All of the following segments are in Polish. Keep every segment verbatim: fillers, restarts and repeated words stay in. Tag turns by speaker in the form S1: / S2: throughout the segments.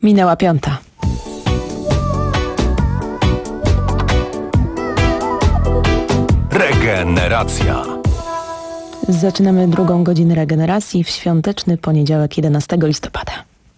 S1: Minęła piąta.
S2: Regeneracja.
S1: Zaczynamy drugą godzinę regeneracji w świąteczny poniedziałek jedenastego listopada.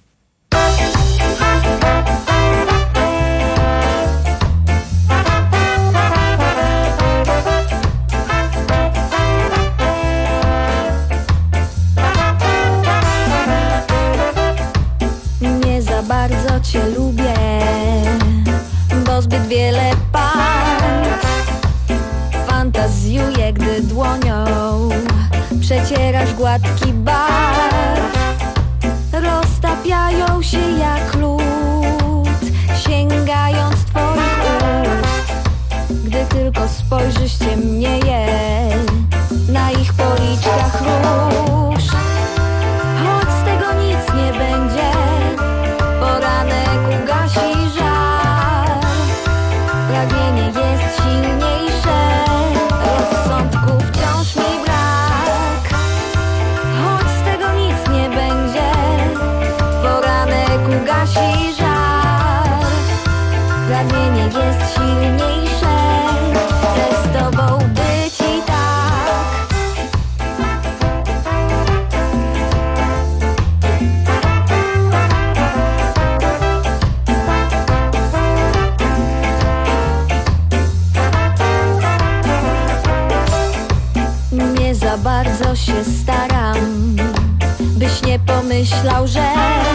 S3: Nie za bardzo cię lubię, bo zbyt wiele państw fantazjuję, gdy dłonią przecierasz gładki barw. Roztapiają się jak lód, sięgając twoich ust. Gdy tylko spojrzysz, ciemnieje na ich policzkach róż. Choć z tego nic nie będzie, poranek ugasi żar. Pragnienie jest silniejsze, rozsądku wciąż mi brak. Choć z tego nic nie będzie, poranek ugasi żar. Pragnienie jest silniejsze, chcę z tobą być i tak. Nie za bardzo się staram, byś nie pomyślał, że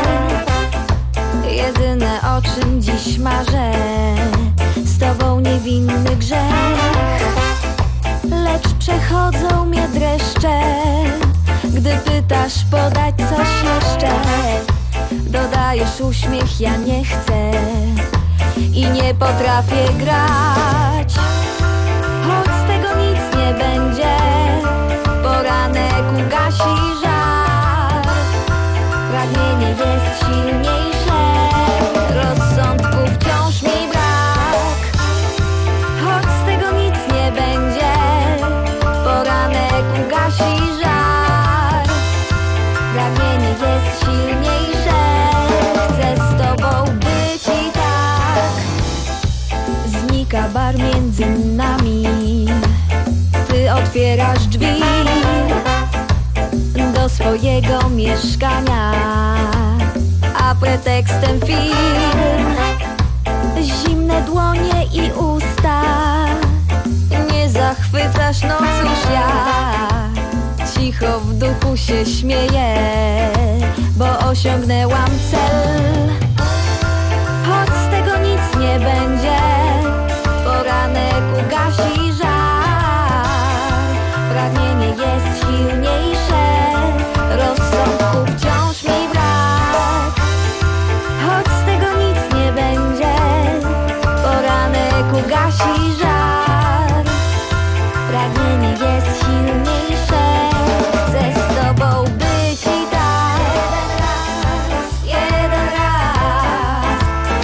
S3: jedyne o czym dziś marzę, z tobą niewinny grzech. Lecz przechodzą mnie dreszcze, gdy pytasz podać coś jeszcze. Dodajesz uśmiech, ja nie chcę i nie potrafię grać. Choć z tego nic nie będzie, poranek ugasi żar. Pragnienie jest silniejsze, rozsądku wciąż mi brak. Choć z tego nic nie będzie, poranek ugasi żar. Pragnienie jest silniejsze, chcę z tobą być i tak. Znika bar między nami, ty otwierasz drzwi do swojego mieszkania, a pretekstem film. Zimne dłonie i usta, nie zachwycasz, no cóż ja. Cicho w duchu się śmieję, bo osiągnęłam cel. Choć z tego nic nie będzie, poranek ugasi żar. Pragnienie jest silniejsze, rozsądku wciąż mi brak. Choć z tego nic nie będzie, poranek ugasi żar. Pragnienie jest silniejsze, chcę z tobą być i tak. Jeden raz,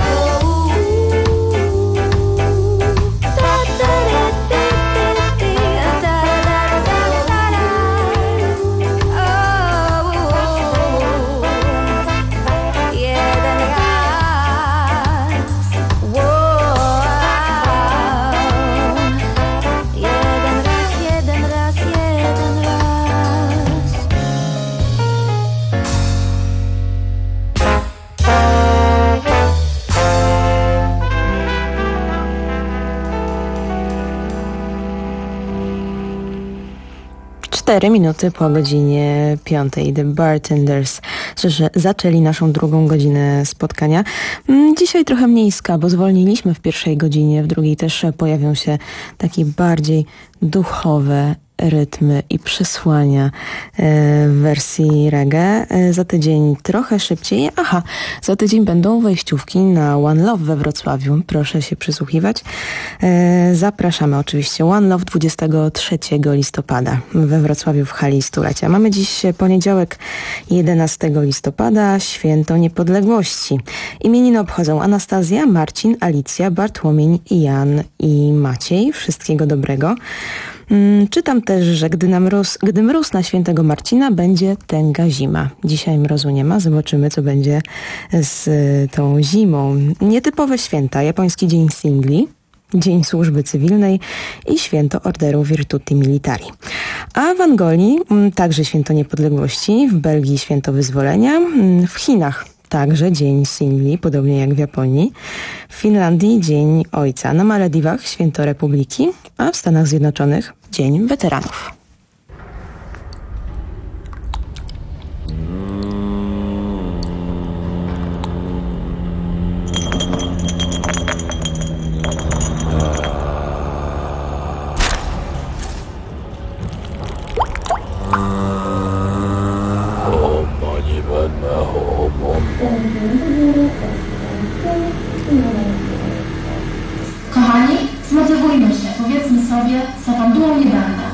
S1: Cztery minuty po godzinie piątej. The Bartenders, że zaczęli naszą drugą godzinę spotkania. Dzisiaj trochę mniejska, bo zwolniliśmy w pierwszej godzinie, w drugiej też pojawią się takie bardziej duchowe rytmy i przesłania w wersji reggae. Za tydzień trochę szybciej. Aha, za tydzień będą wejściówki na One Love we Wrocławiu. Proszę się przysłuchiwać. Zapraszamy oczywiście. One Love dwudziestego trzeciego listopada we Wrocławiu w hali Stulecia. Mamy dziś poniedziałek jedenastego listopada, święto niepodległości. Imieniny obchodzą Anastazja, Marcin, Alicja, Bartłomiej, Jan i Maciej. Wszystkiego dobrego. Czytam też, że gdy, na mróz, gdy mróz na świętego Marcina, będzie tęga zima. Dzisiaj mrozu nie ma, zobaczymy, co będzie z tą zimą. Nietypowe święta, japoński dzień singli, Dzień Służby Cywilnej i Święto Orderu Virtuti Militari. A w Angolii także Święto Niepodległości, w Belgii Święto Wyzwolenia, w Chinach także Dzień Singli, podobnie jak w Japonii, w Finlandii Dzień Ojca, na Malediwach Święto Republiki, a w Stanach Zjednoczonych Dzień Weteranów.
S2: Kochani, zmotywujmy się, powiedzmy sobie, za pandułą nie będę.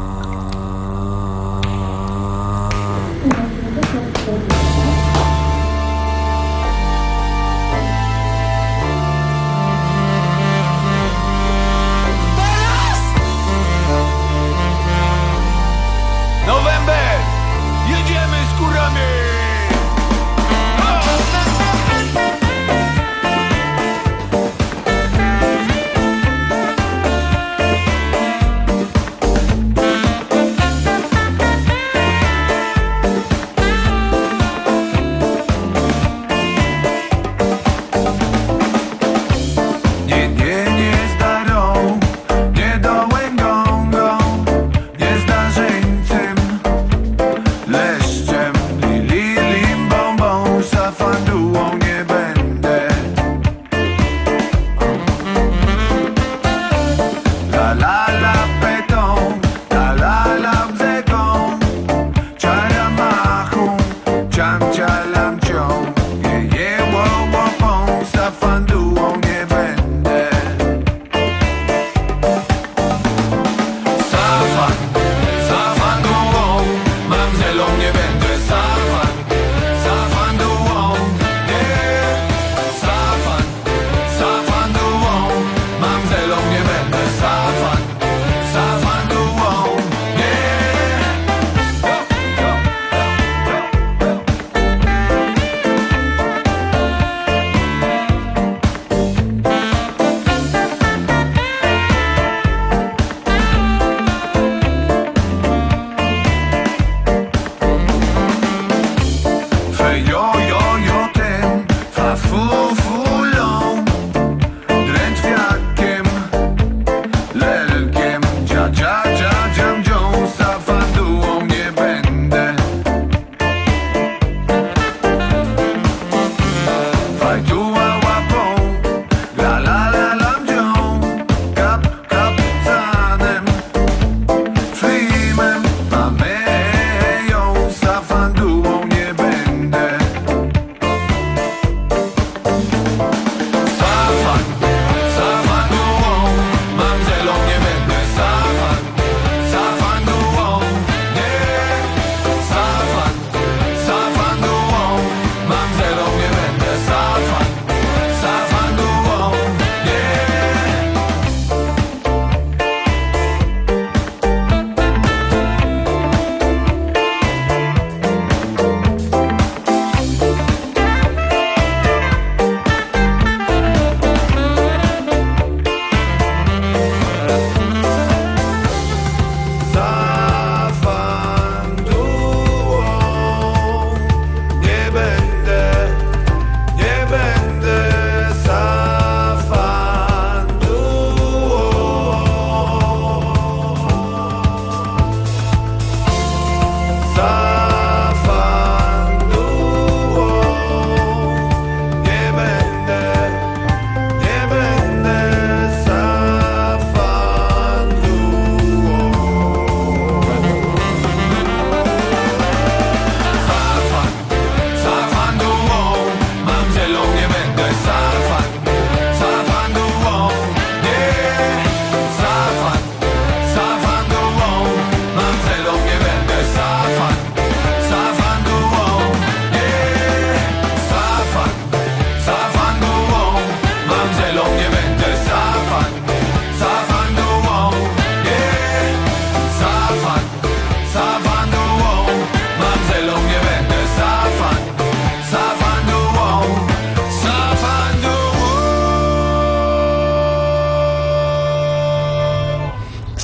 S4: November! Jedziemy z kurami!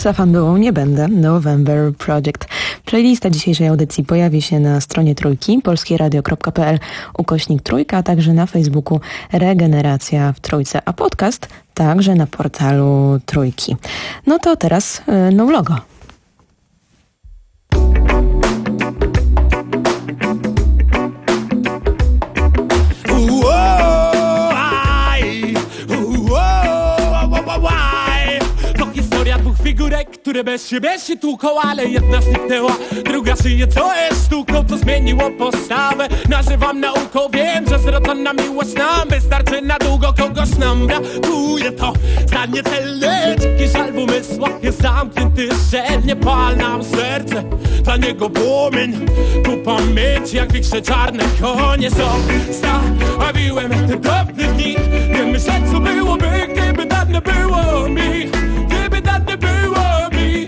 S1: Safan Duo nie będę. November Project. Playlista dzisiejszej audycji pojawi się na stronie Trójki, polskieradio kropka p l ukośnik Trójka, a także na Facebooku Regeneracja w Trójce, a podcast także na portalu Trójki. No to teraz yy, no logo.
S5: Figurek, które bez siebie się tłuką, ale jedna zniknęła, druga żyje, co jest sztuką, co zmieniło postawę. Nazywam nauką, wiem, że zrodzona miłość nam wystarczy na długo, kogoś nam brakuje. To zdanie celne, dziki żal w umysłach jest zamknięty, szczelnie pal nam serce. Dla niego płomień, ku pamięci, jak wikrzę czarne konie. Zostawiłem te drobne dni, nie myśleć, co byłoby, gdyby tak nie było mi. Gdyby tak nie było mi.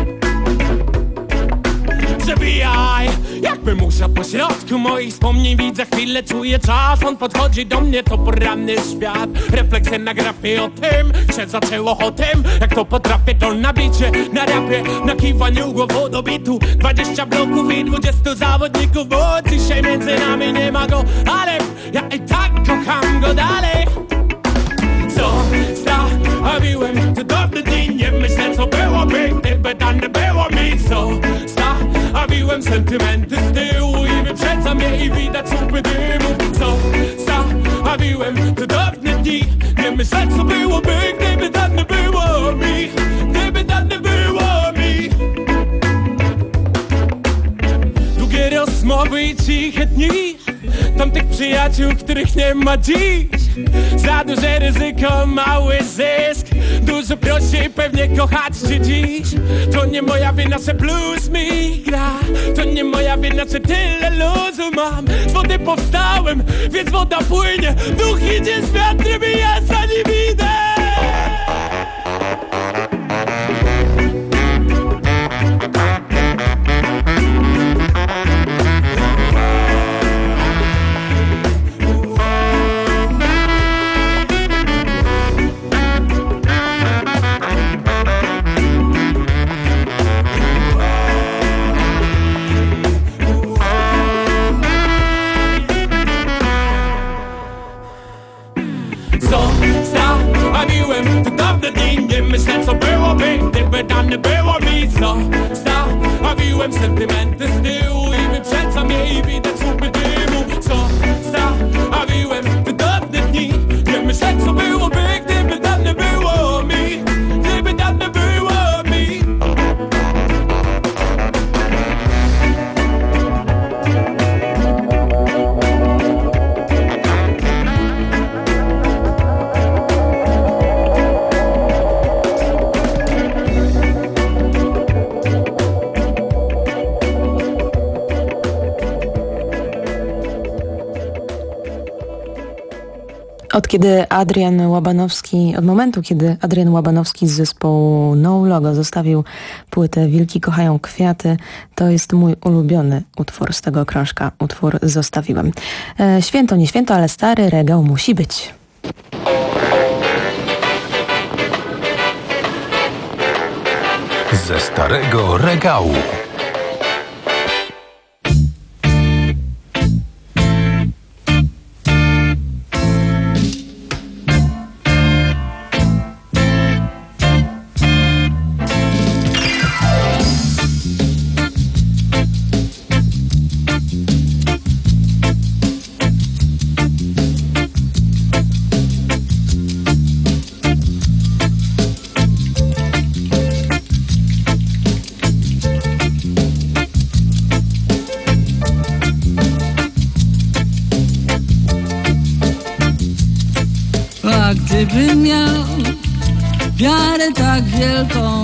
S5: Przebijaj, jakby musa po środku moich wspomnień. Widzę chwilę, czuję czas, on podchodzi do mnie, to poranny świat. Refleksja na grafie o tym, się zaczęło o tym, jak to potrafię, to nabicie na rapie, na kiwaniu głową do bitu. Dwadzieścia bloków i dwudziestu zawodników, bo dzisiaj między nami nie ma go, ale ja i tak kocham go dalej. Zostawiłem te dobre dni, nie myślę, co byłoby, gdyby tam nie było mi. Zostawiłem sentymenty z tyłu i wyprzedzam je i widać słupy dymu. Zostawiłem te dobre dni, nie myślę, co byłoby, gdyby tam nie było mi. Gdyby tam nie było mi. Długie rozmowy i ciche dni, tamtych przyjaciół, których nie ma dziś. Za duże ryzyko, mały zysk, dużo prościej pewnie kochać cię dziś. To nie moja wina, że blues mi gra, to nie moja wina, że tyle luzu mam. Z wody powstałem, więc woda płynie, duch idzie z wiatrem i ja za nim idę. Zostawiłem te dobre dni, nie myślę, co byłoby, gdyby tam nie było mi. Zostawiłem sentymenty z tyłu i wyprzedzam je i widać słupy dymu. Zostawiłem te dobre dni, nie myślę, co byłoby, gdyby tam nie było mi. Gdyby tam nie było mi.
S1: Od kiedy Adrian Łabanowski, od momentu, kiedy Adrian Łabanowski z zespołu No Logo zostawił płytę Wilki kochają kwiaty, to jest mój ulubiony utwór z tego krążka. Utwór Zostawiłem. E, święto, nie święto, ale stary regał musi być.
S6: Ze starego regału.
S7: Gdybym miał wiarę tak wielką,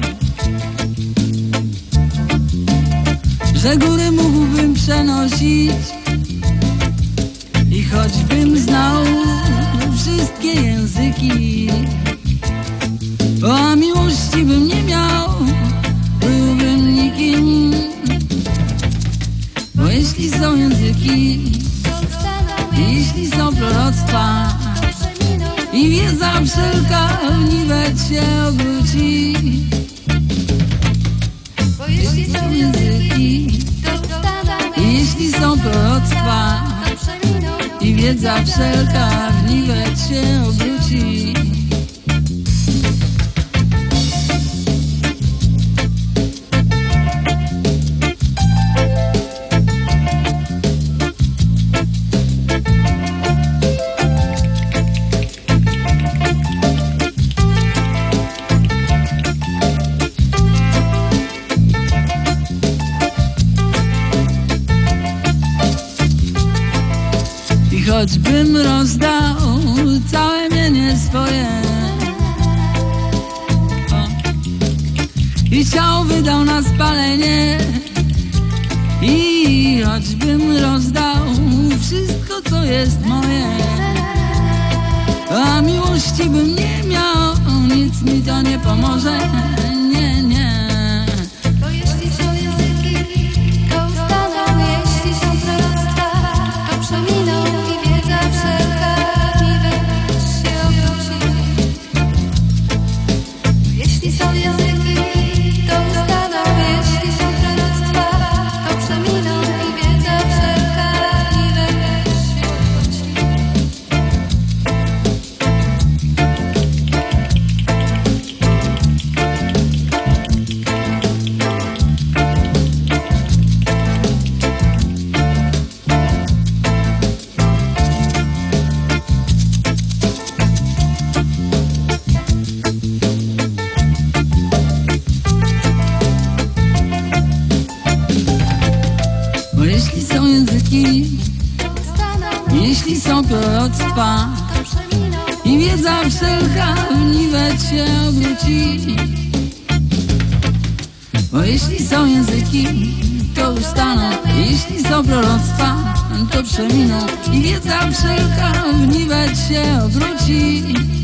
S7: że góry mógłbym przenosić i choćbym znał wszystkie języki, a miłości bym nie miał, byłbym nikim. Bo jeśli są języki, jeśli są proroctwa i wiedza wszelka w niwek się obróci, są proroctwa i wiedza wszelka w niwek się obróci. Choćbym rozdał całe mienie swoje o, i ciało wydał na spalenie, i choćbym rozdał wszystko, co jest moje, a miłości bym nie miał, nic mi to nie pomoże, nie, nie.
S6: Bo jeśli są języki, to ustaną, jeśli są proroctwa, to przeminą. Jeśli są języki, to ustaną, jeśli są proroctwa, to przeminą i wiedza wszelka i wewnątrz się obróci.
S7: Jeśli są proroctwa i wiedza wszelka w niwek się obróci. Bo jeśli są języki, to ustaną, jeśli są proroctwa, to przeminą i wiedza wszelka w niwek się obróci.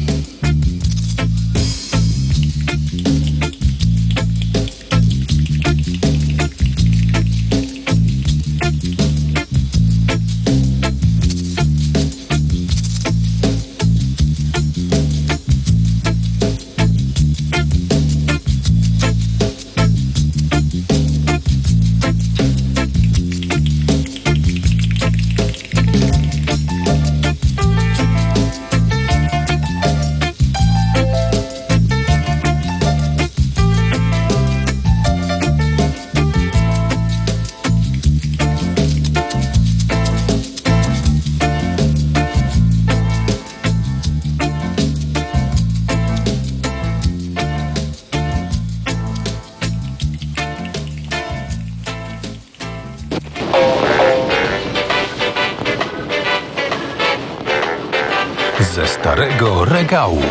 S4: Ze starego regału.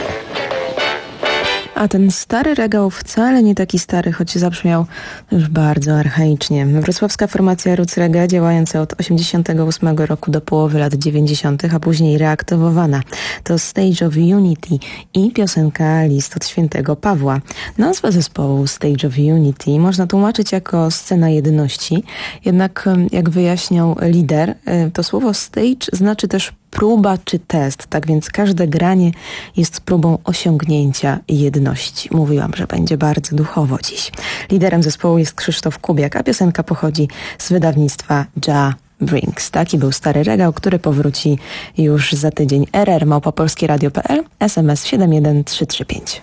S1: A ten stary regał wcale nie taki stary, choć zabrzmiał już bardzo archaicznie. Wrocławska formacja Roots Reggae, działająca od osiemdziesiątego ósmego roku do połowy lat dziewięćdziesiątych, a później reaktywowana. To Stage of Unity i piosenka List od świętego Pawła. Nazwę zespołu Stage of Unity można tłumaczyć jako scena jedności, jednak jak wyjaśniał lider, to słowo stage znaczy też próba czy test, tak więc każde granie jest próbą osiągnięcia jedności. Mówiłam, że będzie bardzo duchowo dziś. Liderem zespołu jest Krzysztof Kubiak, a piosenka pochodzi z wydawnictwa Ja Brings. Taki był stary regał, który powróci już za tydzień. R R małpa polskie radio kropka p l, S M S siedem jeden trzy trzy pięć.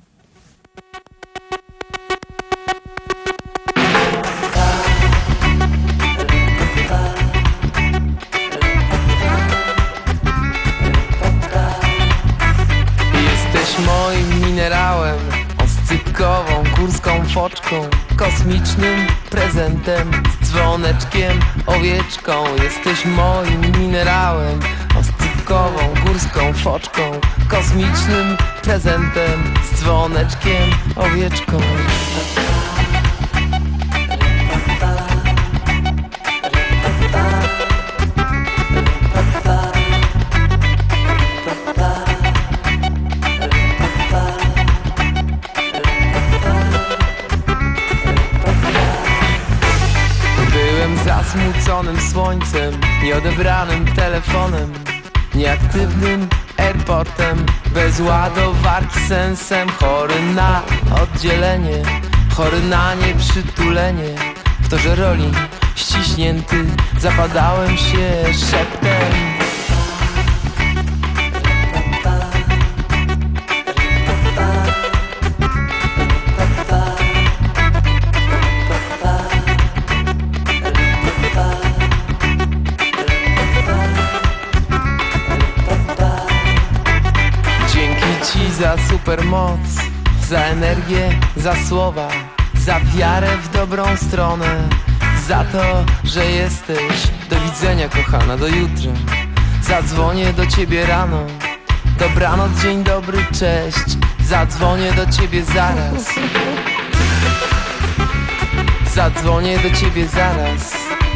S8: Moim minerałem, oscypkową, górską foczką, kosmicznym prezentem, z dzwoneczkiem, owieczką. Jesteś moim minerałem, oscypkową, górską foczką, kosmicznym prezentem, z dzwoneczkiem, owieczką. Zasmuconym słońcem, nieodebranym telefonem, nieaktywnym airportem, bez ładowarki sensem, chory na oddzielenie, chory na nieprzytulenie, w torze roli ściśnięty, zapadałem się szeptem. Za supermoc, za energię, za słowa, za wiarę w dobrą stronę, za to, że jesteś. Do widzenia, kochana, do jutra. Zadzwonię do ciebie rano. Dobranoc, dzień dobry, cześć. Zadzwonię do ciebie zaraz. Zadzwonię do ciebie zaraz.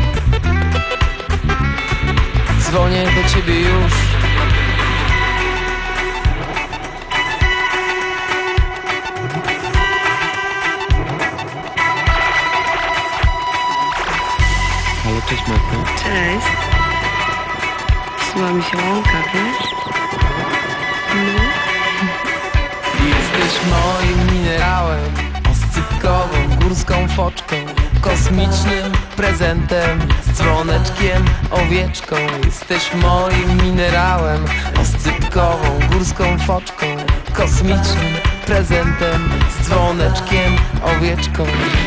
S8: Dzwonię do ciebie już.
S9: Cześć, Marta.
S10: Cześć. Psuła mi się łąka, wiesz? No.
S8: Jesteś moim minerałem, oscypkową, górską foczką, kosmicznym prezentem, z dzwoneczkiem, owieczką. Jesteś moim minerałem, oscypkową, górską foczką, kosmicznym prezentem, z dzwoneczkiem, owieczką.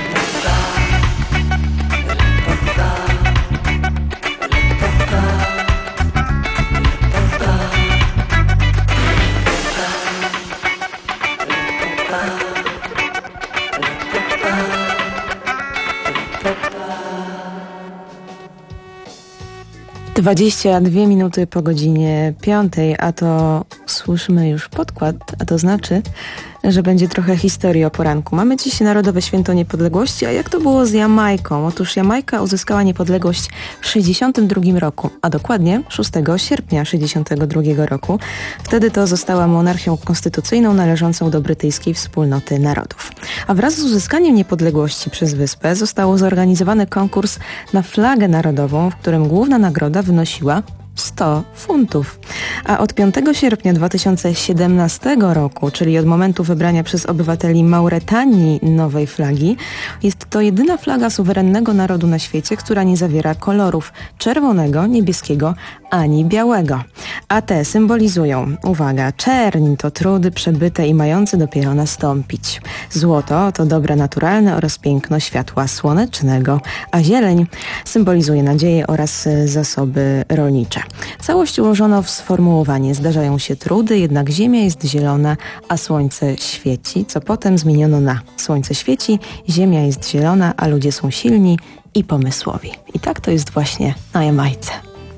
S1: dwadzieścia dwie minuty po godzinie piątej, a to słyszymy już podkład, a to znaczy, że będzie trochę historii o poranku. Mamy dziś Narodowe Święto Niepodległości, a jak to było z Jamajką? Otóż Jamajka uzyskała niepodległość w sześćdziesiątym drugim roku, a dokładnie szóstego sierpnia sześćdziesiątego drugiego roku. Wtedy to została monarchią konstytucyjną należącą do brytyjskiej Wspólnoty Narodów. A wraz z uzyskaniem niepodległości przez wyspę został zorganizowany konkurs na flagę narodową, w którym główna nagroda wynosiła sto funtów. A od piątego sierpnia dwa tysiące siedemnastego roku, czyli od momentu wybrania przez obywateli Mauretanii nowej flagi, jest to jedyna flaga suwerennego narodu na świecie, która nie zawiera kolorów czerwonego, niebieskiego ani białego. A te symbolizują, uwaga, czerń to trudy przebyte i mające dopiero nastąpić. Złoto to dobra naturalne oraz piękno światła słonecznego, a zieleń symbolizuje nadzieję oraz zasoby rolnicze. Całość ułożono w sformułowanie: zdarzają się trudy, jednak ziemia jest zielona, a słońce świeci, co potem zmieniono na słońce świeci, ziemia jest zielona, a ludzie są silni i pomysłowi. I tak to jest właśnie na Jamajce.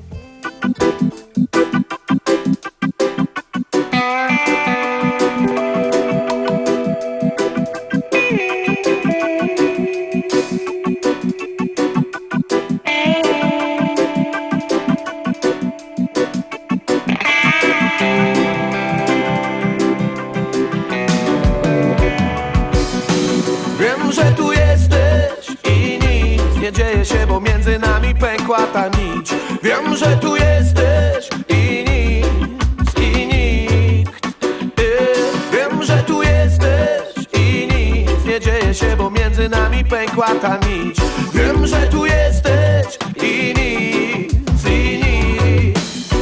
S5: Dzieje się, bo między nami pękła ta nić. Wiem, że tu jesteś i nic, i nikt. Wiem, że tu jesteś i nic nie dzieje się, bo między nami pękła ta nić. Wiem, że tu jesteś i nic, i nic.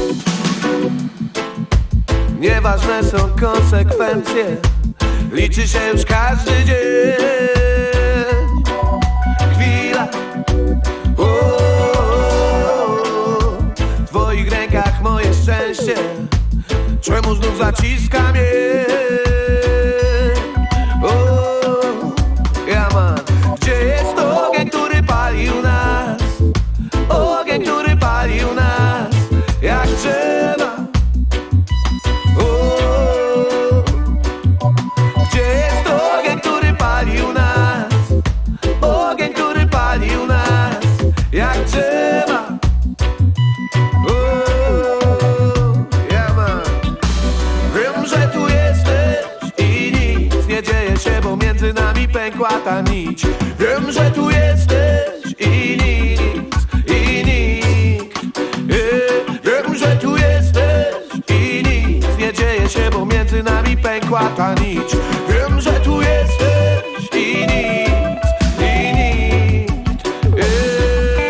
S5: Nieważne są konsekwencje, liczy się już każdy dzień. Chwila, o, w twoich rękach moje szczęście. Czemu znów zaciska mnie? O, ja man, gdzie jest ogień, który palił nas? Ogień, który palił nas jak drzewa. O, gdzie jest ogień, który palił nas? Ogień, który palił nas jak drzewa. Ja mam. Wiem, że tu jesteś i nic nie dzieje się, bo między nami pękła ta nić. Wiem, że tu jesteś i nic, i nikt. Wiem, że tu jesteś i nic nie dzieje się, bo między nami pękła ta nić. Wiem, że tu jesteś i nic.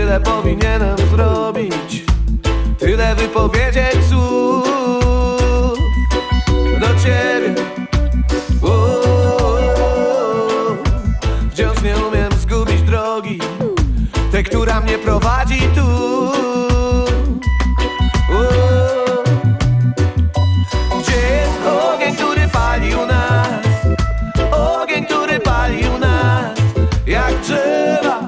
S11: tyle powinienem zrobić, tyle wypowiedzieć słów do ciebie. Uuu, wciąż nie umiem zgubić drogi, tej, która mnie prowadzi tu. Uuu, gdzie jest ogień, który palił nas, ogień, który palił nas jak drzewa.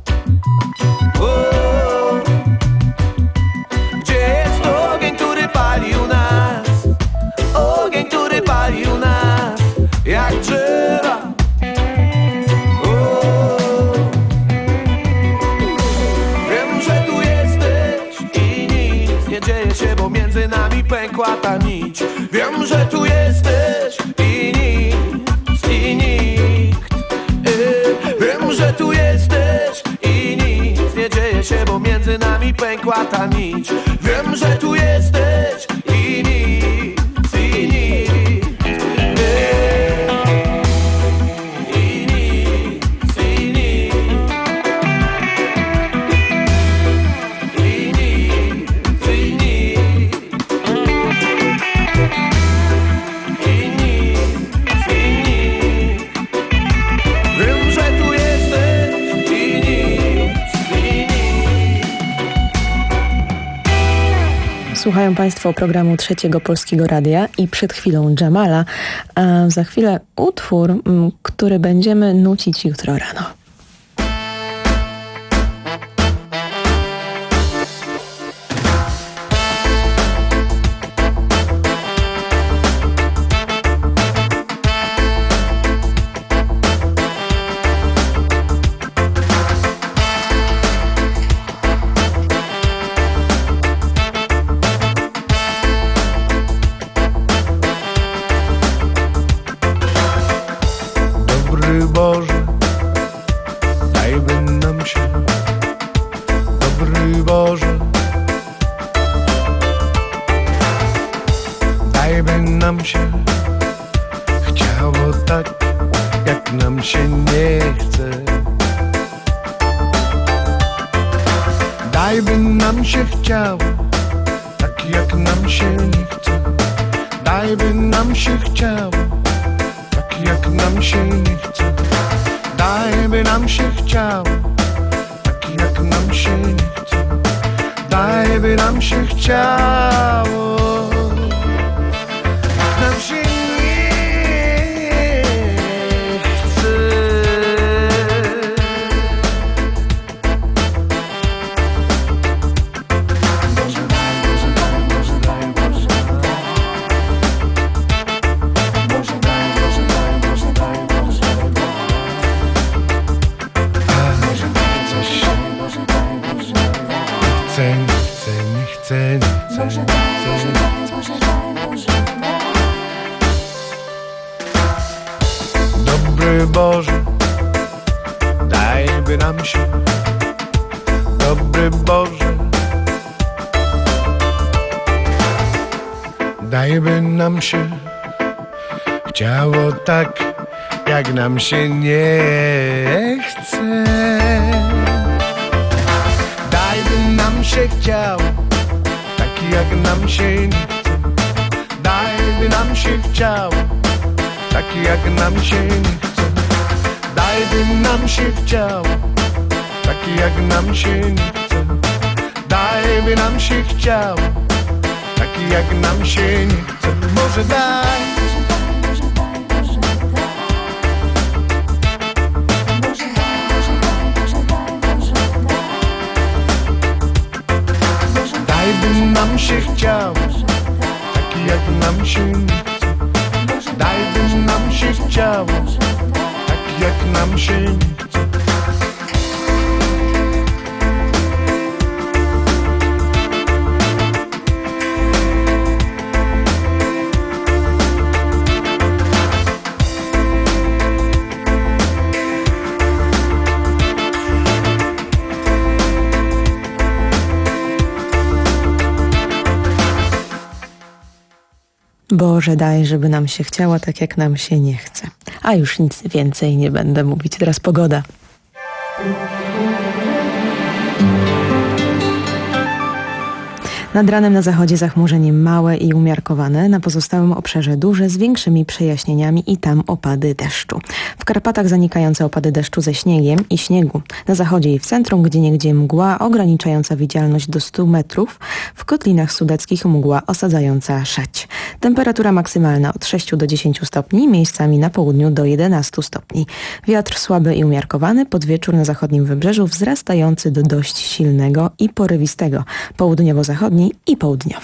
S11: Uuu, gdzie jest ogień, który palił nas, ogień, który palił nas jak drzewa. Uuu, wiem, że tu jesteś i nic nie dzieje się, bo między nami pękła ta nić. Wiem, że tu jesteś i nic, i nikt. Yy, wiem, że tu jesteś i nic nie dzieje się, bo między nami pękła ta nić. Wiem, że tu jesteś i nic, i nikt. Yy, i nic, i nikt. I nic, i nikt. I nic, i nikt. Wiem, że tu jesteś i nic, i nikt.
S1: Słuchają Państwo programu Trzeciego Polskiego Radia i przed chwilą Jamala, a za chwilę utwór, m, który będziemy nucić jutro rano.
S11: Dobry Boże, dajby nam się, dobry Boże, dajby nam się chciało tak, jak nam się nie chce. Dajby nam się chciało tak, jak nam się nie chce. Dajby nam się chciało tak, jak nam się nie chce. Dajby nam się chciało tak, jak nam się nie chce. Dajby nam się chciało jak nam się nie chce. Boże daj, Boże daj, Boże daj, Boże daj. Boże daj, Boże daj, Boże daj, Boże daj. Boże daj, coś Boże daj, Boże daj. Chcę, nie chcę, nie chcę, nie chcę. Boże daj, Boże daj, Boże daj, Boże daj. Dobry Boże, dajby nam się, dobry Boże, dajby nam się chciało tak, jak nam się nie chce. Dajby nam się chciało tak, jak nam się nie chce. Dajby nam się chciało tak, jak nam się nie chce. Dajby nam się chciało tak, jak nam się nie chce. Dajby nam się chciało tak, jak nam się nie chce. Może daj. Dajby nam się chciało tak, jak nam się nie chce. Dajby nam się chciało tak, jak nam się nie chce.
S1: Boże daj, żeby nam się chciało tak, jak nam się nie chce. A już nic więcej nie będę mówić. Teraz pogoda. Nad ranem na zachodzie zachmurzenie małe i umiarkowane, na pozostałym obszarze duże z większymi przejaśnieniami i tam opady deszczu. W Karpatach zanikające opady deszczu ze śniegiem i śniegu. Na zachodzie i w centrum gdzieniegdzie mgła ograniczająca widzialność do stu metrów. W Kotlinach Sudeckich mgła osadzająca szać. Temperatura maksymalna od sześciu do dziesięciu stopni, miejscami na południu do jedenastu stopni. Wiatr słaby i umiarkowany, pod wieczór na zachodnim wybrzeżu wzrastający do dość silnego i porywistego. Południowo-zachodni i południowy.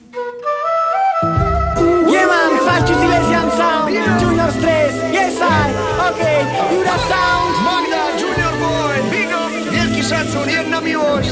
S12: Yeah man, Fasci Silesian Sound, Junior Stress, yes I, okej, okay. Jura Sound, Magda, Junior Boy, Big Up, wielki szacun, jedna miłość.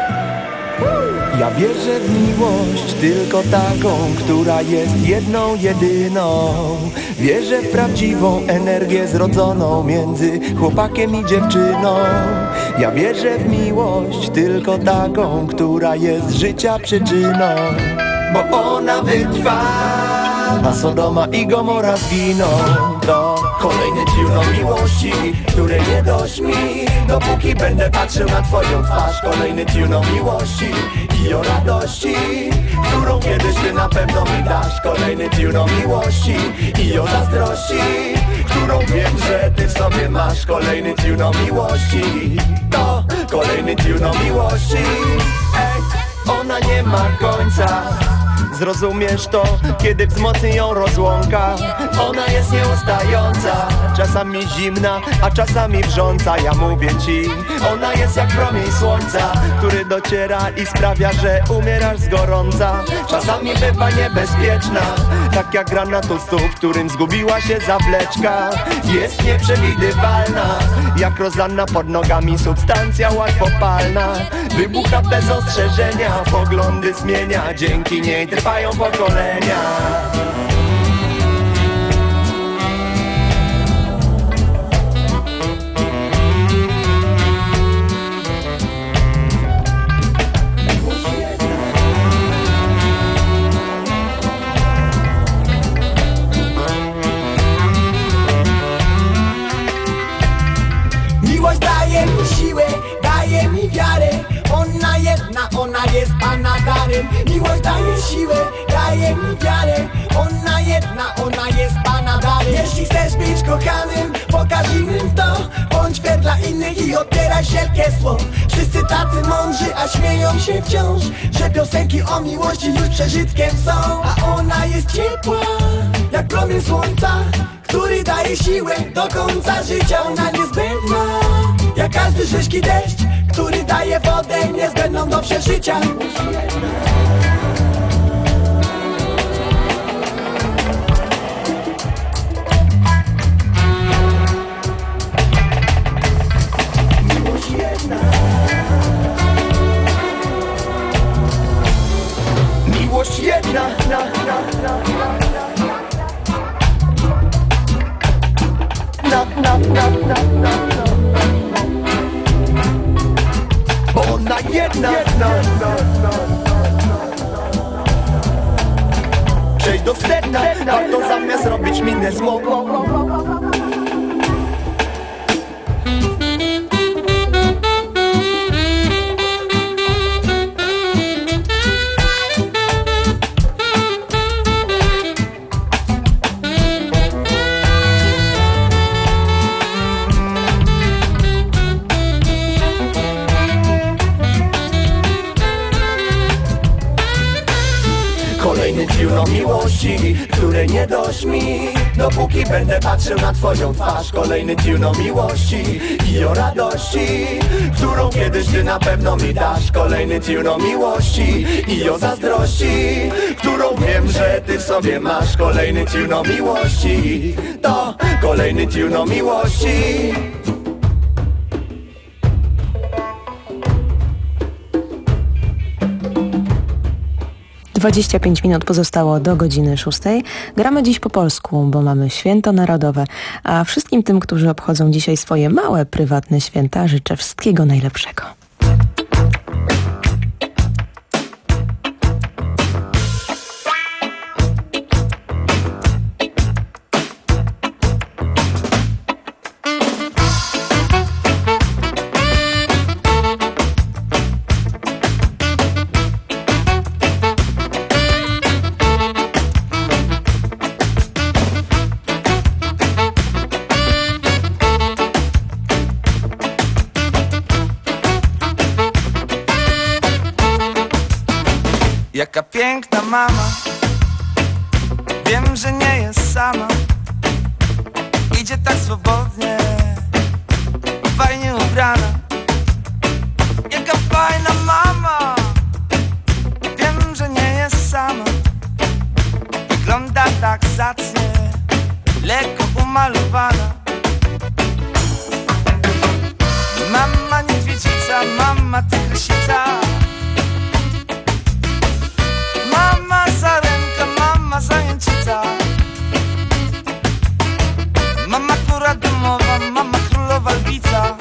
S11: Ja wierzę w miłość, tylko taką, która jest jedną, jedyną. Wierzę w prawdziwą energię zrodzoną między chłopakiem i dziewczyną. Ja wierzę w miłość, tylko taką, która jest życia przyczyną. Bo ona wytrwa, a Sodoma i Gomora zginą. To kolejny dzień o miłości, której nie dość mi, dopóki będę patrzył na twoją twarz. Kolejny dzień o miłości i o radości, którą kiedyś ty na pewno mi dasz. Kolejny dzień o miłości i o zazdrości, którą wiem, że ty w sobie masz. Kolejny dzień o miłości, to kolejny dzień o miłości. Ej, ona nie ma końca. Zrozumiesz to, kiedy wzmocni ją rozłąka. Ona jest nieustająca, czasami zimna, a czasami wrząca. Ja mówię ci, ona jest jak promień słońca, który dociera i sprawia, że umierasz z gorąca. Czasami bywa niebezpieczna, tak jak granat u stóp, w którym zgubiła się zawleczka. Jest nieprzewidywalna, jak rozlana pod nogami substancja łatwopalna. Wybucha bez ostrzeżenia, poglądy zmienia, dzięki niej trwają pokolenia.
S12: Miłość daje mi siłę, daje mi wiarę. Ona jedna, ona jest Pana darem. Miłość daje siłę, daje mi wiarę. Ona jedna, ona jest Pana darem. Jeśli chcesz być kochanym, pokaż innym to. Bądź fair dla innych i odbieraj wszelkie słowo. Wszyscy tacy mądrzy, a śmieją się wciąż, że piosenki o miłości już przeżytkiem są. A ona jest ciepła, jak promień słońca, który daje siłę do końca życia. Ona niezbędna, jak każdy rzeźki deszcz, który daje wodę niezbędną do przeżycia. Miłość jedna, miłość jedna, na, na, na, na, na, na, na, na, na. Bo ona jedna, jedna. Przejdź do sedna, warto zamiast robić minę złą. Kolejny dzień o miłości, której nie dość mi, dopóki będę patrzył na twoją twarz. Kolejny dzień o miłości i o radości, którą kiedyś ty na pewno mi dasz. Kolejny dzień o miłości i o zazdrości, którą wiem, że ty w sobie masz. Kolejny dzień o miłości, to kolejny dzień o miłości.
S1: dwadzieścia pięć minut pozostało do godziny szóstej. Gramy dziś po polsku, bo mamy święto narodowe, a wszystkim tym, którzy obchodzą dzisiaj swoje małe, prywatne święta, życzę wszystkiego najlepszego.
S13: Jaka piękna mama. Wiem, że nie jest sama. Idzie tak swobodnie, fajnie ubrana. Jaka fajna mama. Wiem, że nie jest sama. Wygląda tak zacnie, lekko umalowana. Mama niedźwiedzica, mama tygrysica. Mama sarenka, mama zajęcica. Mama kura domowa, mama królowa lwica.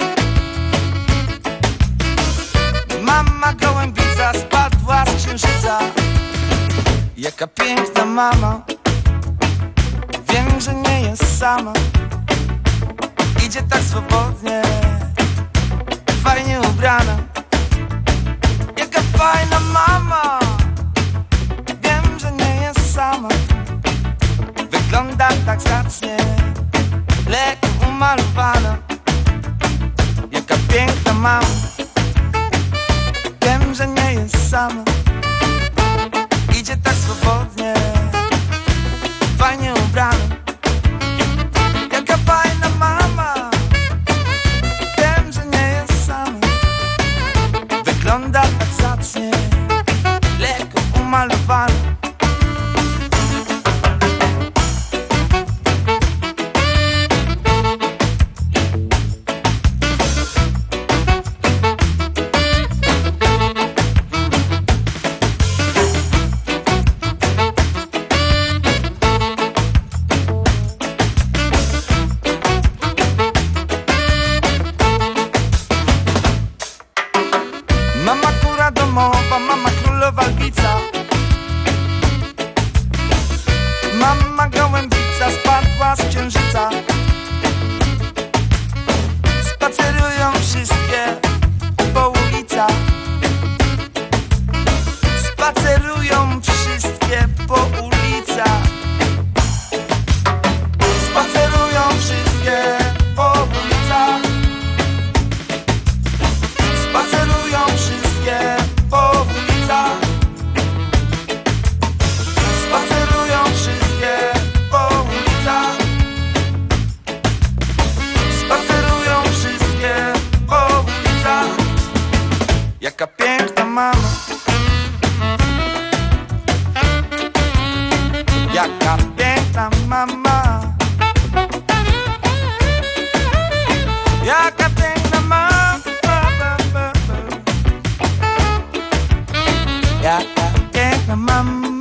S13: Mama gołębica spadła z księżyca. Jaka piękna mama. Wiem, że nie jest sama. Idzie tak swobodnie, fajnie ubrana. Jaka fajna mama. Wiem, że nie jest sama. Wygląda tak zacnie, lekko umalowana. Jaka piękna mama. Wiem, że nie jest sama. Idzie tak swobodnie, fajnie ubrana. Jaka fajna mama. Wiem, że nie jest sama. Wygląda tak zacnie, lekko umalowana. Mama kura domowa, mama królowa lwica. Mama gołębica spadła z księżyca. Spacerują wszystkie po ulicach. Spacerują wszystkie po ulicach. Spacerują wszystkie po ulicach. Spacerują wszystkie po ulicach. Spacerują wszystkie po ulicach. Spacerują wszystkie po ulicach. Jaka piękna mama. Jaka piękna mama. Jaka piękna mama. Jaka piękna mama.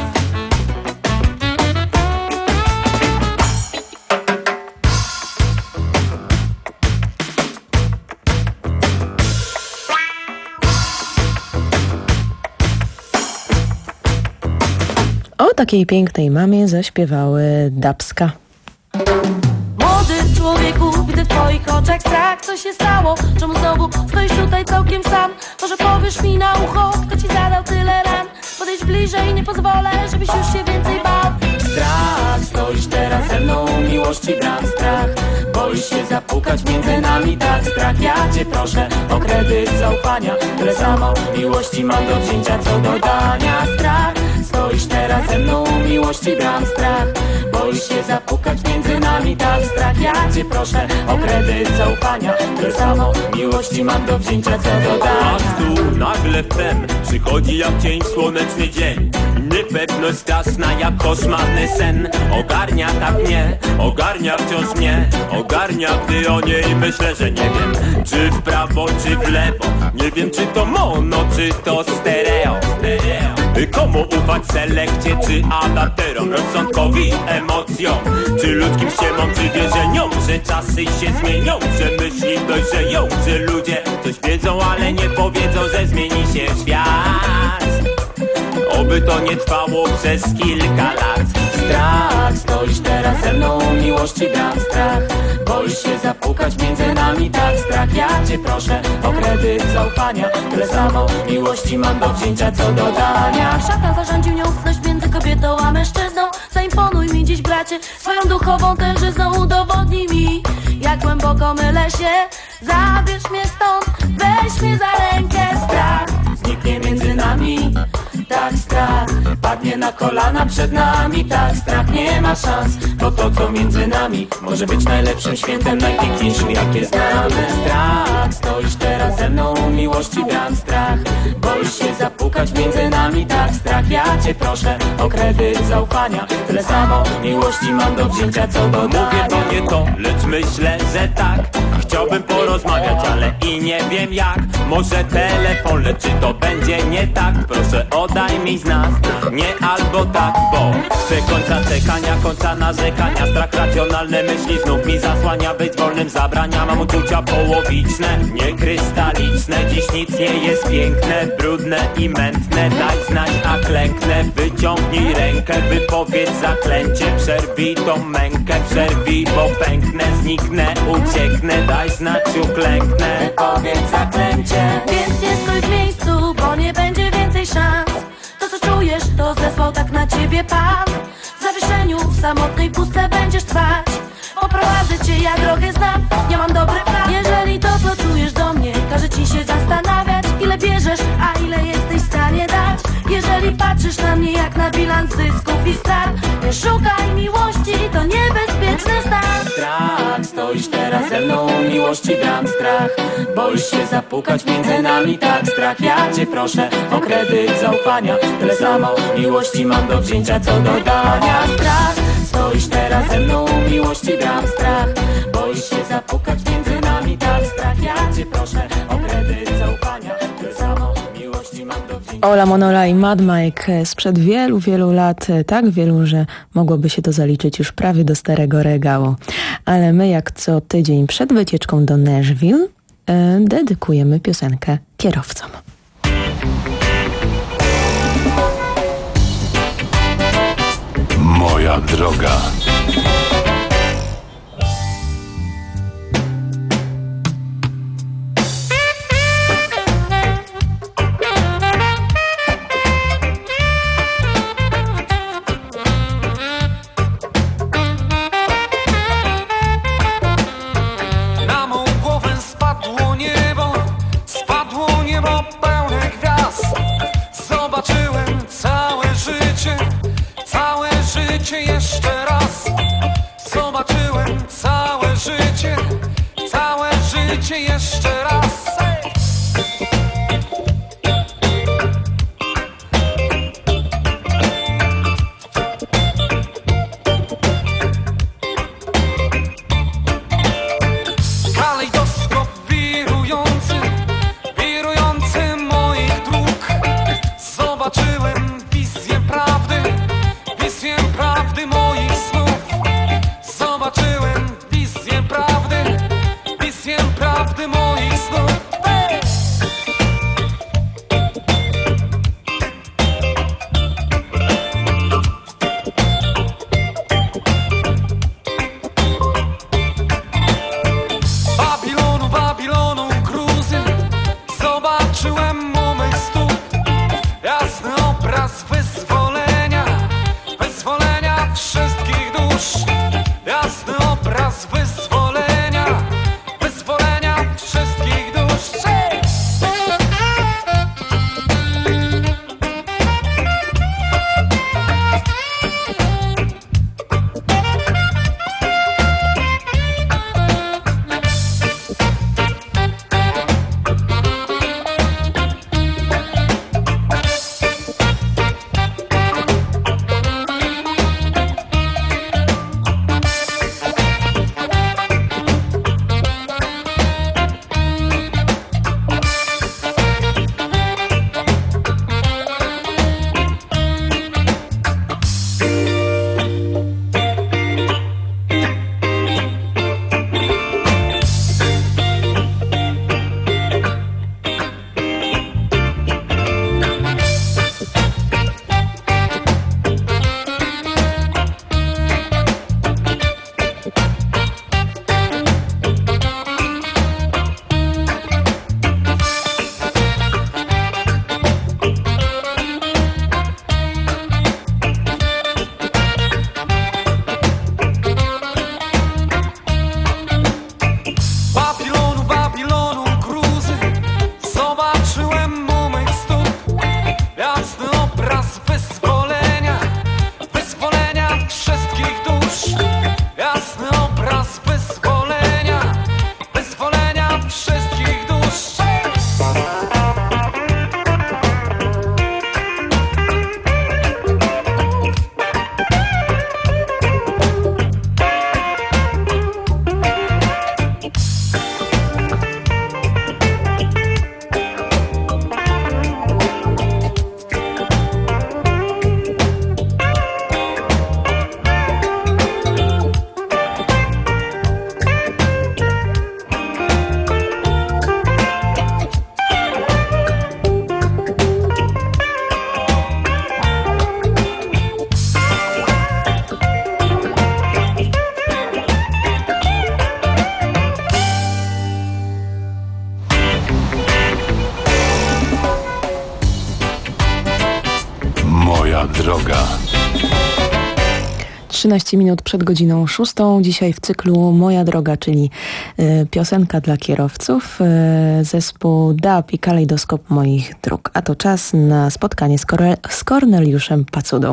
S1: O takiej pięknej mamie zaśpiewały Dabska.
S14: Młody człowieku, widzę w twoich oczach strach. Co się stało? Czemu znowu stoisz tutaj całkiem sam? Może powiesz mi na ucho, kto ci zadał tyle ran? Podejdź bliżej, nie pozwolę, żebyś już się więcej bał.
S15: Strach, stoisz teraz ze mną, miłości brak strach. Boisz się zapukać między nami, tak strach. Ja cię proszę o kredyt zaufania. Tyle samo miłości mam do wzięcia, co do dania. Strach, stoisz teraz ze mną, miłości bram strach. Boisz się zapukać między nami, tak strach. Ja cię proszę o kredyt zaufania. Tyle samo miłości mam do wzięcia, co do dania.
S16: A tu nagle wtem przychodzi jak cień w słoneczny dzień. Niepewność straszna jak koszmarny sen. Ogarnia tak mnie, ogarnia wciąż mnie. Ogarnia, gdy o niej myślę, że nie wiem, czy w prawo, czy w lewo. Nie wiem, czy to mono, czy to stereo. Komu ufać, selekcie czy adapterom, rozsądkowi, emocjom, czy ludzkim ściemom, czy wierzeniom, że czasy się zmienią, że myśli dojrzeją, że ludzie coś wiedzą, ale nie powiedzą, że zmieni się świat. Oby to nie trwało przez kilka lat.
S15: Strach, stoisz teraz ze mną, miłości bram strach. Boisz się zapukać między nami, tak strach. Ja cię proszę o kredyt zaufania. Tyle samo miłości mam do wzięcia, co do dania.
S14: Szatan zarządził nią ufność między kobietą a mężczyzną. Zaimponuj mi dziś, bracie, swoją duchową tężyzną. Udowodnij mi, jak głęboko mylę się. Zabierz mnie stąd, weź mnie za rękę. Strach
S15: zniknie między nami, tak strach. padnie na kolana przed nami. Tak, strach nie ma szans, bo to co między nami może być najlepszym świętem, najpiękniejszym jakie znamy. Strach, stoisz teraz ze mną, miłości bram strach. Boisz się zapukać między nami. Tak, strach, ja cię proszę o kredyt zaufania. Tyle samo miłości mam do wzięcia co do dania.
S16: Mówię to nie to, lecz myślę, że tak. Chciałbym porozmawiać, ale i nie wiem jak. Może telefon, lecz czy to będzie nie tak? Proszę oddaj mi znak, nie albo tak, bo przy końca czekania, końca narzekania, strach racjonalne myśli znów mi zasłania. Być wolnym zabrania, mam uczucia połowiczne, nie krystaliczne. Dziś nic nie jest piękne, brudne i mętne. Daj znać, a klęknę, wyciągnij rękę, wypowiedz zaklęcie. Przerwij tą mękę, przerwij, bo pęknę, zniknę, ucieknę. Daj znać, uklęknę,
S15: wypowiedz zaklęcie.
S14: Więc nie stój w miejscu, bo nie będzie więcej szans. To co czujesz, to zesłał tak na ciebie Pan. W zawieszeniu, w samotnej pustce będziesz trwać. Poprowadzę cię, ja drogę znam, ja mam dobry plan. Jeżeli to co czujesz do mnie każe ci się zastanawiać, ile bierzesz, a ile jesteś w stanie dać. Jeżeli patrzysz na mnie jak na bilans zysków i strat, nie szukaj miłości, to niebezpieczny stan.
S15: Strach, stoisz teraz ze mną, miłości bram strach. Boisz się zapukać między nami. Tak, strach, ja cię proszę o kredyt zaufania. Tyle samo miłości mam do wzięcia co do dania. Strach, stoisz teraz ze mną, miłości bram strach. Boisz się zapukać między nami. Tak, strach, ja cię proszę o kredyt zaufania. Tyle samo miłości mam do wzięcia.
S1: Ola Monola i Mad Mike sprzed wielu, wielu lat, tak wielu, że mogłoby się to zaliczyć już prawie do starego regału. Ale my jak co tydzień przed wycieczką do Nashville e, dedykujemy piosenkę kierowcom.
S4: Moja droga.
S11: Jeszcze raz zobaczyłem całe życie, całe życie jeszcze raz. Kalejdoskop wirujący, wirujący moich dróg. Zobaczyłem wizję prawdy, wizję prawdy moich snów. Zobaczyłem wizję prawdy, wizję prawdy moich snów. Hey! Babilonu, Babilonu, gruzy. Zobaczyłem u mych stóp jasny obraz wyzwolenia, wyzwolenia wszystkich dusz. Jasny obraz wyzwolenia, wyzwolenia wszystkich dusz. Hey!
S4: droga.
S1: trzynaście minut przed godziną szóstą. Dzisiaj w cyklu Moja droga, czyli y, piosenka dla kierowców, y, zespół D A P i kalejdoskop moich dróg. A to czas na spotkanie z, Kore- z Korneliuszem Pacudą.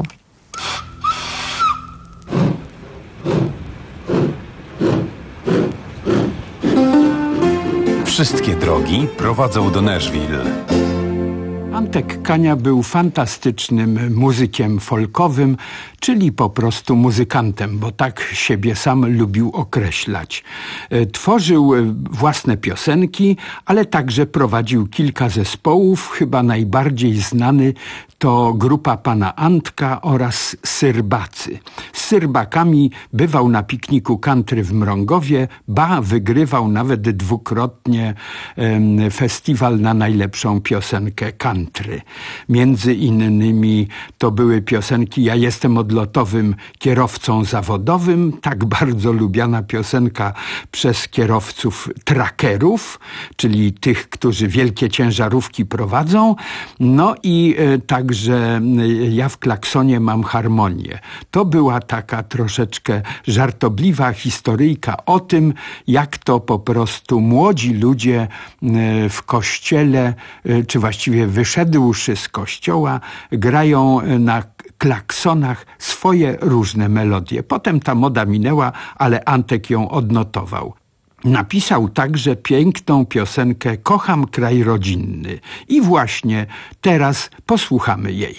S4: Wszystkie drogi prowadzą do Nashville.
S17: Antek Kania był fantastycznym muzykiem folkowym, czyli po prostu muzykantem, bo tak siebie sam lubił określać. Tworzył własne piosenki, ale także prowadził kilka zespołów. Chyba najbardziej znany to grupa pana Antka oraz Syrbacy. Z Syrbakami bywał na pikniku country w Mrągowie, ba, wygrywał nawet dwukrotnie um, festiwal na najlepszą piosenkę country. Między innymi to były piosenki Ja jestem odlotowym kierowcą zawodowym, tak bardzo lubiana piosenka przez kierowców trackerów, czyli tych, którzy wielkie ciężarówki prowadzą. No i e, także Ja w klaksonie mam harmonię. To była taka troszeczkę żartobliwa historyjka o tym, jak to po prostu młodzi ludzie w kościele, czy właściwie wyszedłszy z kościoła, grają na klaksonach swoje różne melodie. Potem ta moda minęła, ale Antek ją odnotował. Napisał także piękną piosenkę Kocham kraj rodzinny. I właśnie teraz posłuchamy jej.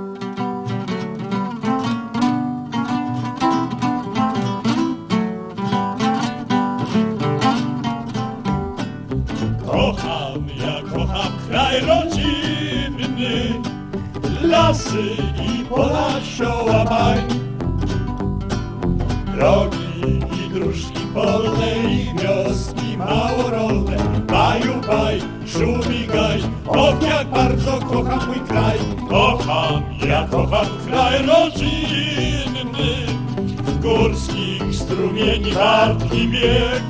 S18: Kocham, ja kocham kraj rodzinny, lasy i pola, sioła, baj, drogi i dróżki polne i wioski małorolne, baju, baj, szumi, gaj, och, jak bardzo kocham mój kraj. Kocham, ja kocham kraj rodzinny, górskich strumieni wartki bieg,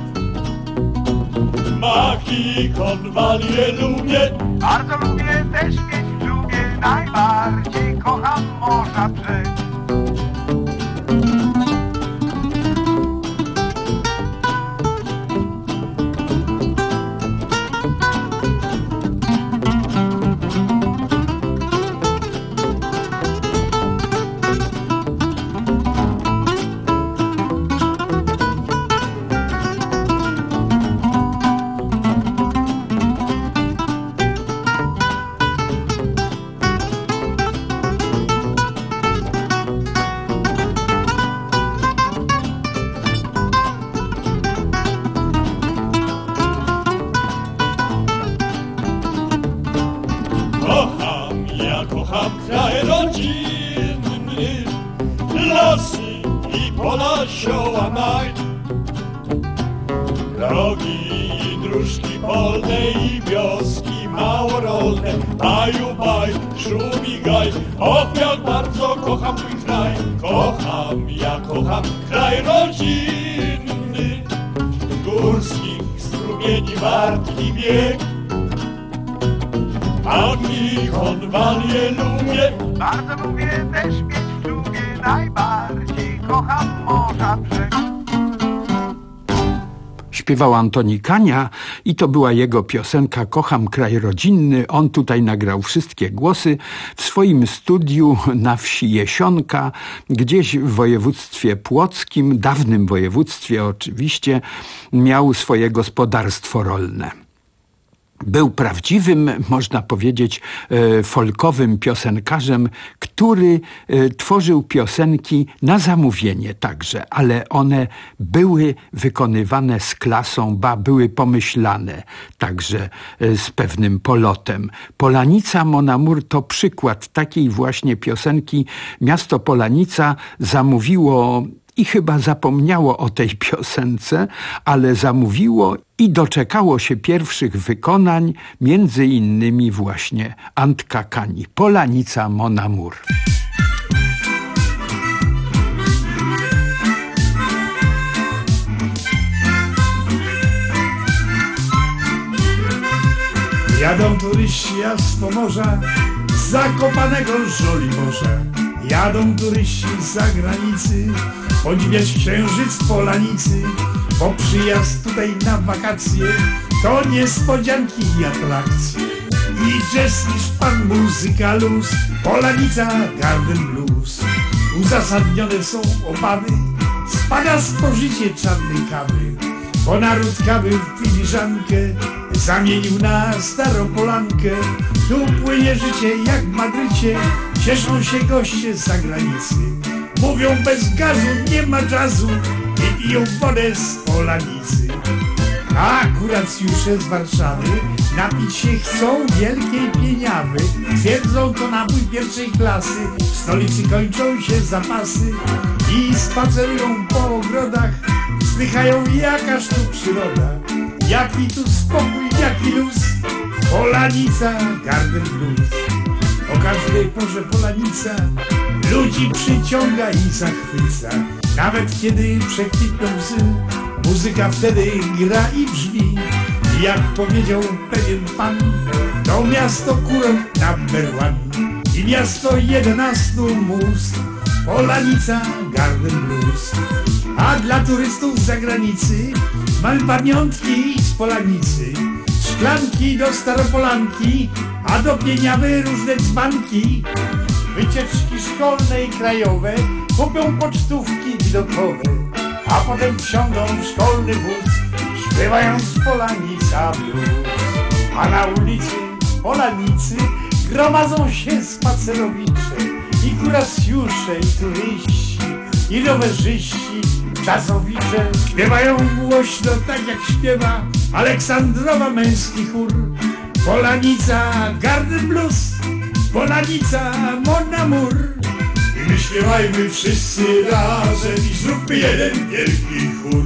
S18: maki, konwalie lubię.
S13: Bardzo lubię też mieć w czubie, najbardziej kocham morza brzeg. Bardzo lubię też mieć w czubie, najbardziej kocham morza brzeg.
S17: Śpiewał Antoni Kania i to była jego piosenka Kocham kraj rodzinny. On tutaj nagrał wszystkie głosy w swoim studiu na wsi Jesionka, gdzieś w województwie płockim, dawnym województwie oczywiście, miał swoje gospodarstwo rolne. Był prawdziwym, można powiedzieć, folkowym piosenkarzem, który tworzył piosenki na zamówienie także, ale one były wykonywane z klasą, ba, były pomyślane także z pewnym polotem. Polanica Mon Amour to przykład takiej właśnie piosenki. Miasto Polanica zamówiło i chyba zapomniało o tej piosence, ale zamówiło i doczekało się pierwszych wykonań, między innymi właśnie Antka Kani. Polanica Mon Amour.
S19: Jadą turyści, ja z Pomorza, z Zakopanego Żoliborza. Jadą turyści z zagranicy podziwiać księżyc Polanicy, bo przyjazd tutaj na wakacje to niespodzianki i atrakcje. I jazz, niż pan, muzyka, luz, Polanica, Garden Blues. Uzasadnione są obawy, spada spożycie czarnej kawy, bo naród kawy w filiżankę zamienił na staropolankę. Tu płynie życie jak w Madrycie, cieszą się goście z zagranicy. Mówią bez gazu, nie ma jazzu i piją wodę z Polanicy. A kuracjusze z Warszawy napić się chcą wielkiej pieniawy. Twierdzą, to napój pierwszej klasy, w stolicy kończą się zapasy i spacerują po ogrodach, wzdychają, jakaż tu przyroda. Jaki tu spokój, jaki luz, Polanica, Garden Blues. O każdej porze Polanica ludzi przyciąga i zachwyca. Nawet kiedy przekwitną łzy, muzyka wtedy gra i brzmi. I jak powiedział pewien pan, to miasto kurort number one i miasto jedenastu mus. Polanica, Garden Blues. A dla turystów z zagranicy mamy pamiątki z Polanicy. Szklanki do Staropolanki, a do Pieniawy różne dzbanki. Wycieczki szkolne i krajowe, kupią pocztówki widokowe, a potem wsiądą w szkolny wóz, śpiewając Polanica Blues. A na ulicy Polanicy gromadzą się spacerowicze i kuracjusze, i turyści, i rowerzyści, jazzowicze. Śpiewają głośno, tak jak śpiewa Aleksandrowa męski chór. Polanica, Garden Blues, Polanica, Mon Amour. I my śpiewajmy wszyscy razem i zróbmy jeden wielki chór.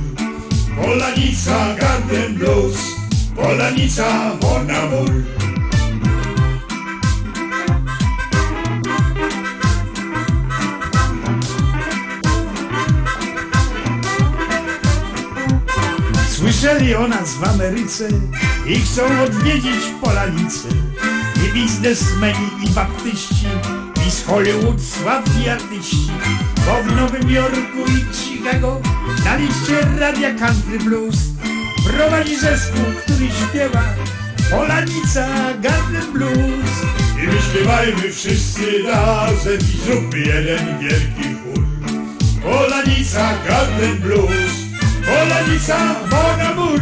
S19: Polanica, Garden Blues, Polanica, Mon Amour. Słyszeli o nas w Ameryce i chcą odwiedzić Polanicę. I biznesmeni, i baptyści, i z Hollywood sławni artyści, bo w Nowym Jorku i Chicago na liście radia Country Blues prowadzi zespół, który śpiewa Polanica, Garden Blues. I my śpiewajmy wszyscy razem i zróbmy jeden wielki chór. Polanica, Garden Blues, Polanica, Mon Amour.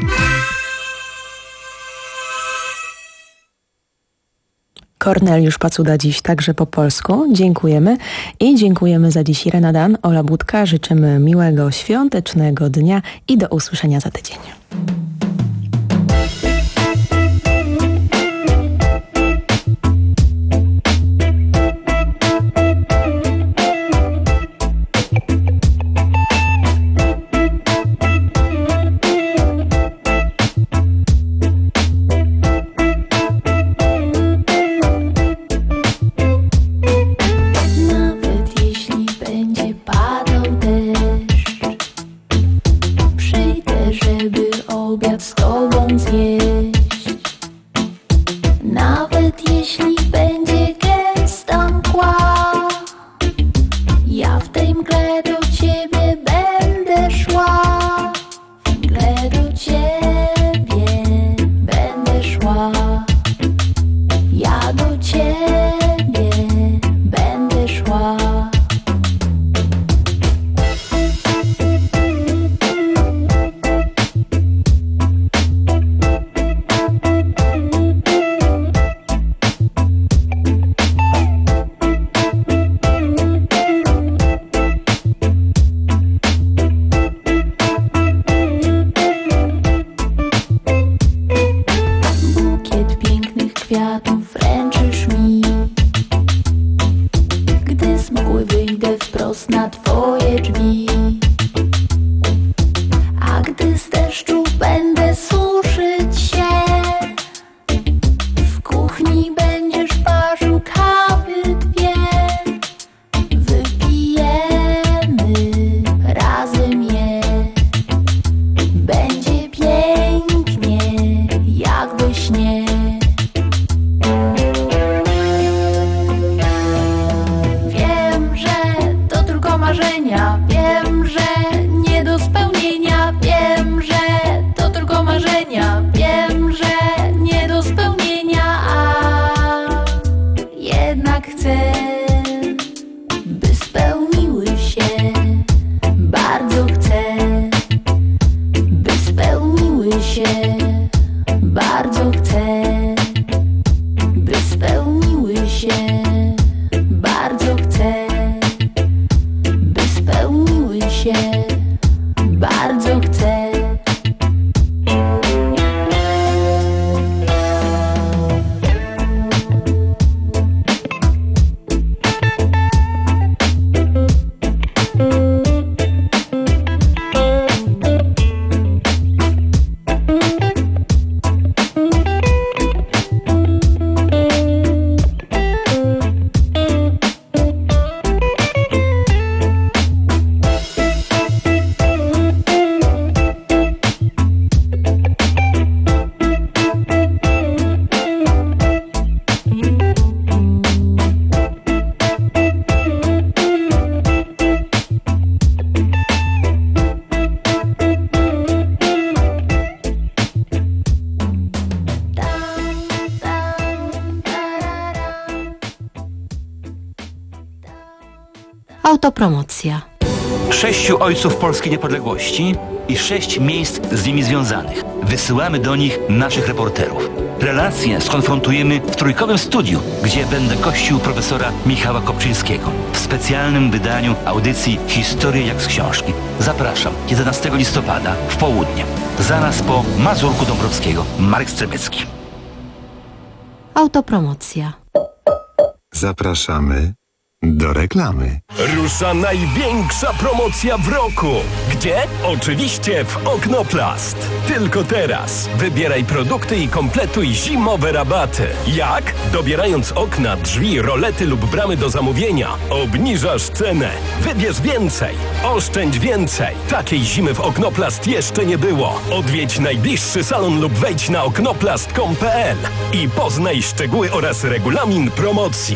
S1: Korneliusz Pacuda dziś także po polsku. Dziękujemy i dziękujemy za dziś Irena Dan, Ola Budka. Życzymy miłego, świątecznego dnia i do usłyszenia za tydzień.
S3: Autopromocja.
S20: Sześciu ojców polskiej niepodległości i sześć miejsc z nimi związanych. Wysyłamy do nich naszych reporterów. Relacje skonfrontujemy w trójkowym studiu, gdzie będę gościł profesora Michała Kopczyńskiego w specjalnym wydaniu audycji Historie jak z książki. Zapraszam jedenastego listopada w południe. Zaraz po Mazurku Dąbrowskiego. Marek Stremecki.
S3: Autopromocja.
S21: Zapraszamy do reklamy.
S22: Rusza największa promocja w roku. Gdzie? Oczywiście w Oknoplast. Tylko teraz. Wybieraj produkty i kompletuj zimowe rabaty. Jak? Dobierając okna, drzwi, rolety lub bramy do zamówienia, obniżasz cenę. Wybierz więcej. Oszczędź więcej. Takiej zimy w Oknoplast jeszcze nie było. Odwiedź najbliższy salon lub wejdź na oknoplast kropka com kropka p l i poznaj szczegóły oraz regulamin promocji.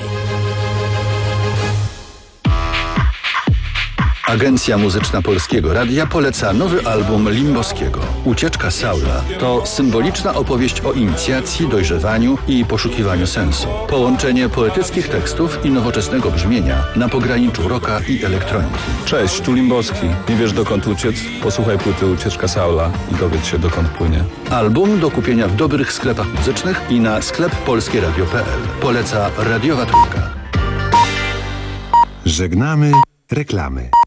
S23: Agencja Muzyczna Polskiego Radia poleca nowy album Limboskiego. Ucieczka Saula to symboliczna opowieść o inicjacji, dojrzewaniu i poszukiwaniu sensu. Połączenie poetyckich tekstów i nowoczesnego brzmienia na pograniczu rocka i elektroniki.
S24: Cześć, tu Limboski. Nie wiesz dokąd uciec? Posłuchaj płyty Ucieczka Saula i dowiedz się dokąd płynie.
S23: Album do kupienia w dobrych sklepach muzycznych i na sklep polskie radio kropka p l. Poleca Radiowa Trójka.
S21: Żegnamy reklamy.